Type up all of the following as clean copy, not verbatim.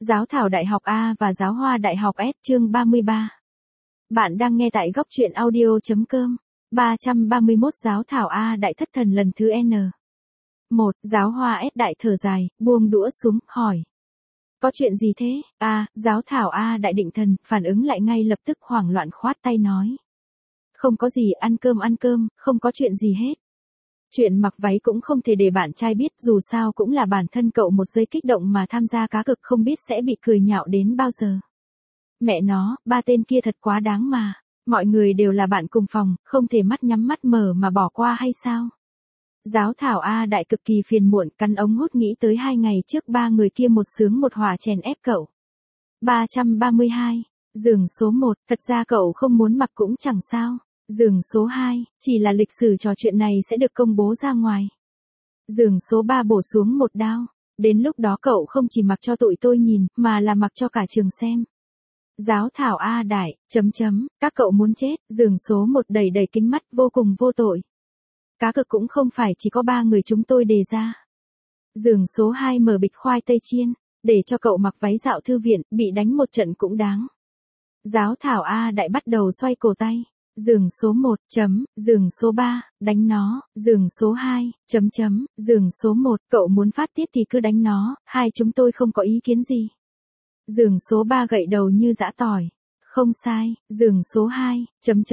Giáo thảo Đại học A và Giáo hoa Đại học S chương 33. Bạn đang nghe tại góc truyện audio.com. 331 Giáo thảo A Đại thất thần lần thứ N. 1. Giáo hoa S Đại thở dài, buông đũa xuống, hỏi. Có chuyện gì thế? Giáo thảo A Đại định thần, phản ứng lại ngay lập tức hoảng loạn khoát tay nói. Không có gì, ăn cơm, không có chuyện gì hết. Chuyện mặc váy cũng không thể để bạn trai biết, dù sao cũng là bản thân cậu một giây kích động mà tham gia cá cược không biết sẽ bị cười nhạo đến bao giờ. Mẹ nó, ba tên kia thật quá đáng mà. Mọi người đều là bạn cùng phòng, không thể mắt nhắm mắt mở mà bỏ qua hay sao? Giáo thảo A Đại cực kỳ phiền muộn, cắn ống hút nghĩ tới 2 ngày trước ba người kia một sướng một hỏa chèn ép cậu. 332. Giường số 1, thật ra cậu không muốn mặc cũng chẳng sao. Giường số 2, chỉ là lịch sử trò chuyện này sẽ được công bố ra ngoài. Giường số 3 bổ xuống một đao. Đến lúc đó cậu không chỉ mặc cho tụi tôi nhìn, mà là mặc cho cả trường xem. Giáo thảo A Đại, các cậu muốn chết, giường số 1 đầy đầy kính mắt vô cùng vô tội. Cá cược cũng không phải chỉ có 3 người chúng tôi đề ra. Giường số 2 mở bịch khoai tây chiên, để cho cậu mặc váy dạo thư viện, bị đánh một trận cũng đáng. Giáo thảo A Đại bắt đầu xoay cổ tay. Giường số 1, giường số 3, đánh nó, giường số 2, giường số 1, cậu muốn phát tiết thì cứ đánh nó, hai chúng tôi không có ý kiến gì. Giường số 3 gậy đầu như giã tỏi. Không sai, giường số 2,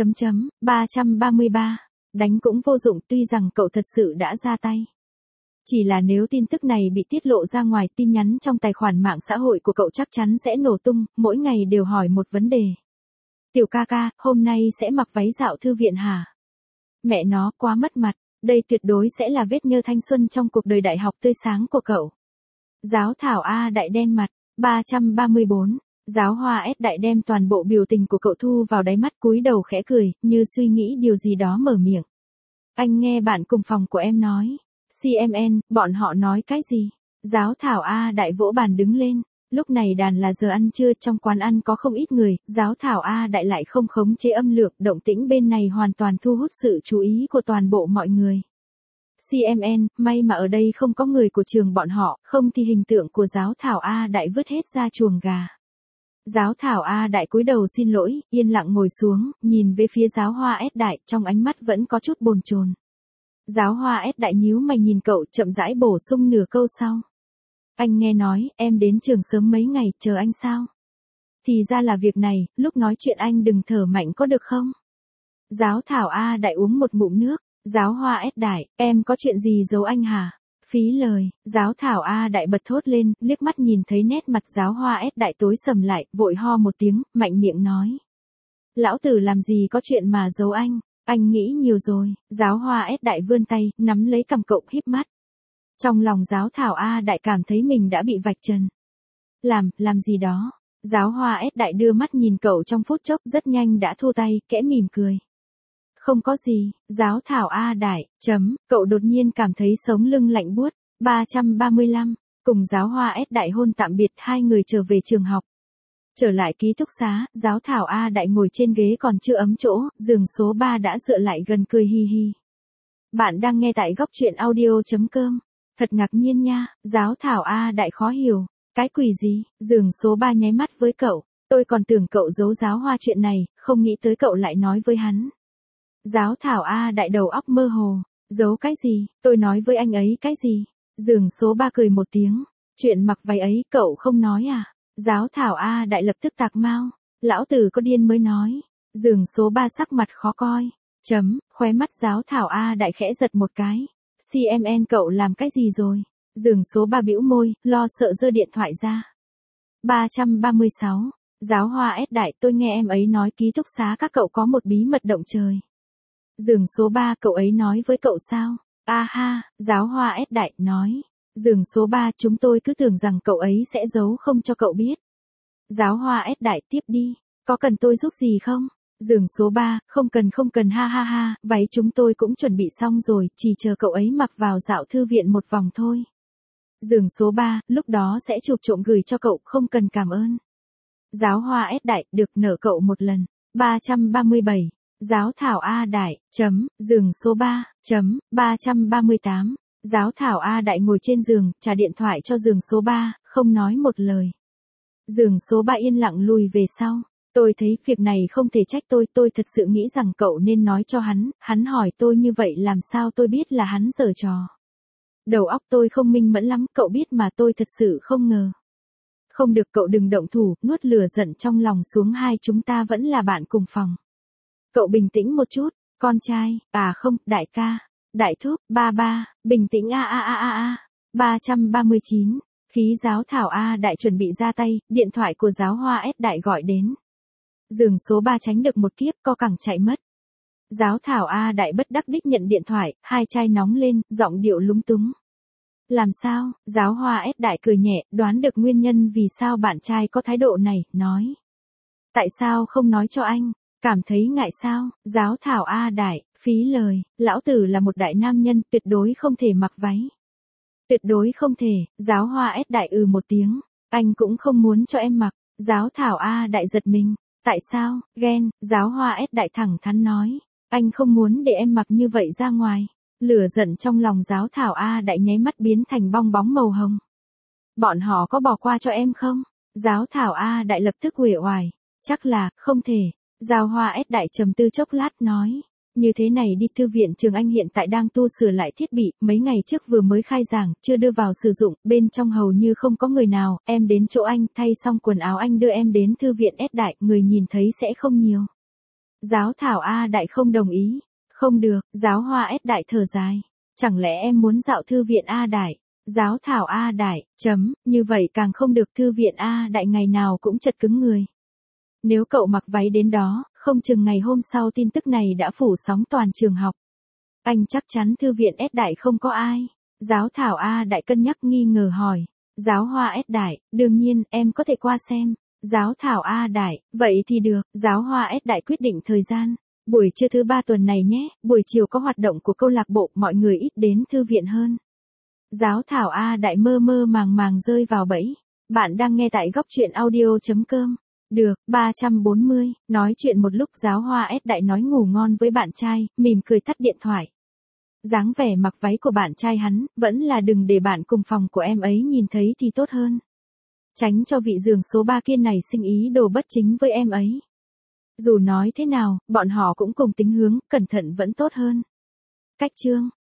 333, đánh cũng vô dụng tuy rằng cậu thật sự đã ra tay. Chỉ là nếu tin tức này bị tiết lộ ra ngoài, tin nhắn trong tài khoản mạng xã hội của cậu chắc chắn sẽ nổ tung, mỗi ngày đều hỏi một vấn đề. Tiểu ca ca, hôm nay sẽ mặc váy dạo thư viện hả? Mẹ nó, quá mất mặt, đây tuyệt đối sẽ là vết nhơ thanh xuân trong cuộc đời đại học tươi sáng của cậu. Giáo thảo A Đại đen mặt. 334. Giáo hoa S Đại đem toàn bộ biểu tình của cậu thu vào đáy mắt, cúi đầu khẽ cười, như suy nghĩ điều gì đó mở miệng. Anh nghe bạn cùng phòng của em nói. CMN, bọn họ nói cái gì? Giáo thảo A Đại vỗ bàn đứng lên. Lúc này đàn là giờ ăn trưa, trong quán ăn có không ít người, giáo thảo A Đại lại không khống chế âm lượng, động tĩnh bên này hoàn toàn thu hút sự chú ý của toàn bộ mọi người. CMN, may mà ở đây không có người của trường bọn họ, không thì hình tượng của giáo thảo A Đại vứt hết ra chuồng gà. Giáo thảo A Đại cúi đầu xin lỗi, yên lặng ngồi xuống, nhìn về phía giáo hoa S Đại, trong ánh mắt vẫn có chút bồn chồn. Giáo hoa S Đại nhíu mày nhìn cậu, chậm rãi bổ sung nửa câu sau. Anh nghe nói, em đến trường sớm mấy ngày, chờ anh sao? Thì ra là việc này, lúc nói chuyện anh đừng thở mạnh có được không? Giáo thảo A Đại uống một ngụm nước. Giáo hoa S Đại, em có chuyện gì giấu anh hả? Phí lời, giáo thảo A Đại bật thốt lên, liếc mắt nhìn thấy nét mặt giáo hoa S Đại tối sầm lại, vội ho một tiếng, mạnh miệng nói. Lão tử làm gì có chuyện mà giấu anh nghĩ nhiều rồi. Giáo hoa S Đại vươn tay, nắm lấy cằm cậu híp mắt. Trong lòng giáo thảo A Đại cảm thấy mình đã bị vạch trần. Làm gì đó? Giáo hoa S Đại đưa mắt nhìn cậu trong phút chốc, rất nhanh đã thu tay, kẽ mỉm cười. Không có gì, giáo thảo A Đại, cậu đột nhiên cảm thấy sống lưng lạnh buốt. 335, cùng giáo hoa S Đại hôn tạm biệt, hai người trở về trường học. Trở lại ký túc xá, giáo thảo A Đại ngồi trên ghế còn chưa ấm chỗ, giường số 3 đã dựa lại gần cười hi hi. Bạn đang nghe tại góc truyện audio.com. Thật ngạc nhiên nha, giáo thảo A Đại khó hiểu. Cái quỷ gì? Giường số 3 nháy mắt với cậu. Tôi còn tưởng cậu giấu giáo hoa chuyện này, không nghĩ tới cậu lại nói với hắn. Giáo thảo A Đại đầu óc mơ hồ. Giấu cái gì? Tôi nói với anh ấy cái gì? Giường số 3 cười một tiếng. Chuyện mặc váy ấy cậu không nói à? Giáo thảo A Đại lập tức tạc mau. Lão tử có điên mới nói. Giường số 3 sắc mặt khó coi. Khóe mắt giáo thảo A Đại khẽ giật một cái. CMN cậu làm cái gì rồi? Giường số 3 bĩu môi, lo sợ giơ điện thoại ra. 336. Giáo hoa S Đại, tôi nghe em ấy nói ký túc xá các cậu có một bí mật động trời. Giường số 3, cậu ấy nói với cậu sao? Giáo hoa S Đại, nói. Giường số 3, chúng tôi cứ tưởng rằng cậu ấy sẽ giấu không cho cậu biết. Giáo hoa S Đại, tiếp đi. Có cần tôi giúp gì không? Giường số 3, không cần ha, váy chúng tôi cũng chuẩn bị xong rồi, chỉ chờ cậu ấy mặc vào dạo thư viện một vòng thôi. Giường số 3, lúc đó sẽ chụp trộm gửi cho cậu, không cần cảm ơn. Giáo hoa S Đại, được nở cậu một lần. 337. Giáo thảo A Đại, giường số 3, 338. Giáo thảo A Đại ngồi trên giường, trả điện thoại cho giường số 3, không nói một lời. Giường số 3 yên lặng lùi về sau. Tôi thấy việc này không thể trách tôi thật sự nghĩ rằng cậu nên nói cho hắn hỏi tôi như vậy làm sao tôi biết là hắn giở trò. Đầu óc tôi không minh mẫn lắm, cậu biết mà tôi thật sự không ngờ. Không được, cậu đừng động thủ, nuốt lửa giận trong lòng xuống, hai chúng ta vẫn là bạn cùng phòng. Cậu bình tĩnh một chút, con trai, không, đại ca, đại thúc, ba, bình tĩnh a. 339, khí giáo thảo A đại chuẩn bị ra tay, điện thoại của giáo hoa S đại gọi đến. Giường số 3 tránh được một kiếp, co cẳng chạy mất. Giáo thảo A đại bất đắc đích nhận điện thoại, hai chai nóng lên, giọng điệu lúng túng. Làm sao? Giáo hoa S đại cười nhẹ, đoán được nguyên nhân vì sao bạn trai có thái độ này, nói. Tại sao không nói cho anh? Cảm thấy ngại sao? Giáo thảo A đại, phí lời, lão tử là một đại nam nhân, tuyệt đối không thể mặc váy. Tuyệt đối không thể, giáo hoa S đại một tiếng, anh cũng không muốn cho em mặc. Giáo thảo A đại giật mình. Tại sao? Ghen, giáo hoa S đại thẳng thắn nói. Anh không muốn để em mặc như vậy ra ngoài. Lửa giận trong lòng giáo thảo A đại nháy mắt biến thành bong bóng màu hồng. Bọn họ có bỏ qua cho em không? Giáo thảo A đại lập tức uể oải. Chắc là, không thể. Giáo hoa S đại trầm tư chốc lát nói. Như thế này đi, thư viện trường anh hiện tại đang tu sửa lại thiết bị, mấy ngày trước vừa mới khai giảng, chưa đưa vào sử dụng, bên trong hầu như không có người nào, em đến chỗ anh, thay xong quần áo anh đưa em đến thư viện S đại, người nhìn thấy sẽ không nhiều. Giáo thảo A đại không đồng ý. Không được, giáo hoa S đại thở dài. Chẳng lẽ em muốn dạo thư viện A đại? Giáo thảo A đại, như vậy càng không được, thư viện A đại ngày nào cũng chật cứng người. Nếu cậu mặc váy đến đó, không chừng ngày hôm sau tin tức này đã phủ sóng toàn trường học. Anh chắc chắn thư viện S đại không có ai. Giáo thảo A đại cân nhắc nghi ngờ hỏi. Giáo hoa S đại, đương nhiên, em có thể qua xem. Giáo thảo A đại, vậy thì được, giáo hoa S đại quyết định thời gian. Buổi trưa thứ 3 tuần này nhé, buổi chiều có hoạt động của câu lạc bộ, mọi người ít đến thư viện hơn. Giáo thảo A đại mơ màng rơi vào bẫy. Bạn đang nghe tại góc truyện audio.com. Được, 340, nói chuyện một lúc giáo hoa S đại nói ngủ ngon với bạn trai, mỉm cười tắt điện thoại. Dáng vẻ mặc váy của bạn trai hắn, vẫn là đừng để bạn cùng phòng của em ấy nhìn thấy thì tốt hơn. Tránh cho vị giường số 3 kia này sinh ý đồ bất chính với em ấy. Dù nói thế nào, bọn họ cũng cùng tính hướng, cẩn thận vẫn tốt hơn. Cách chương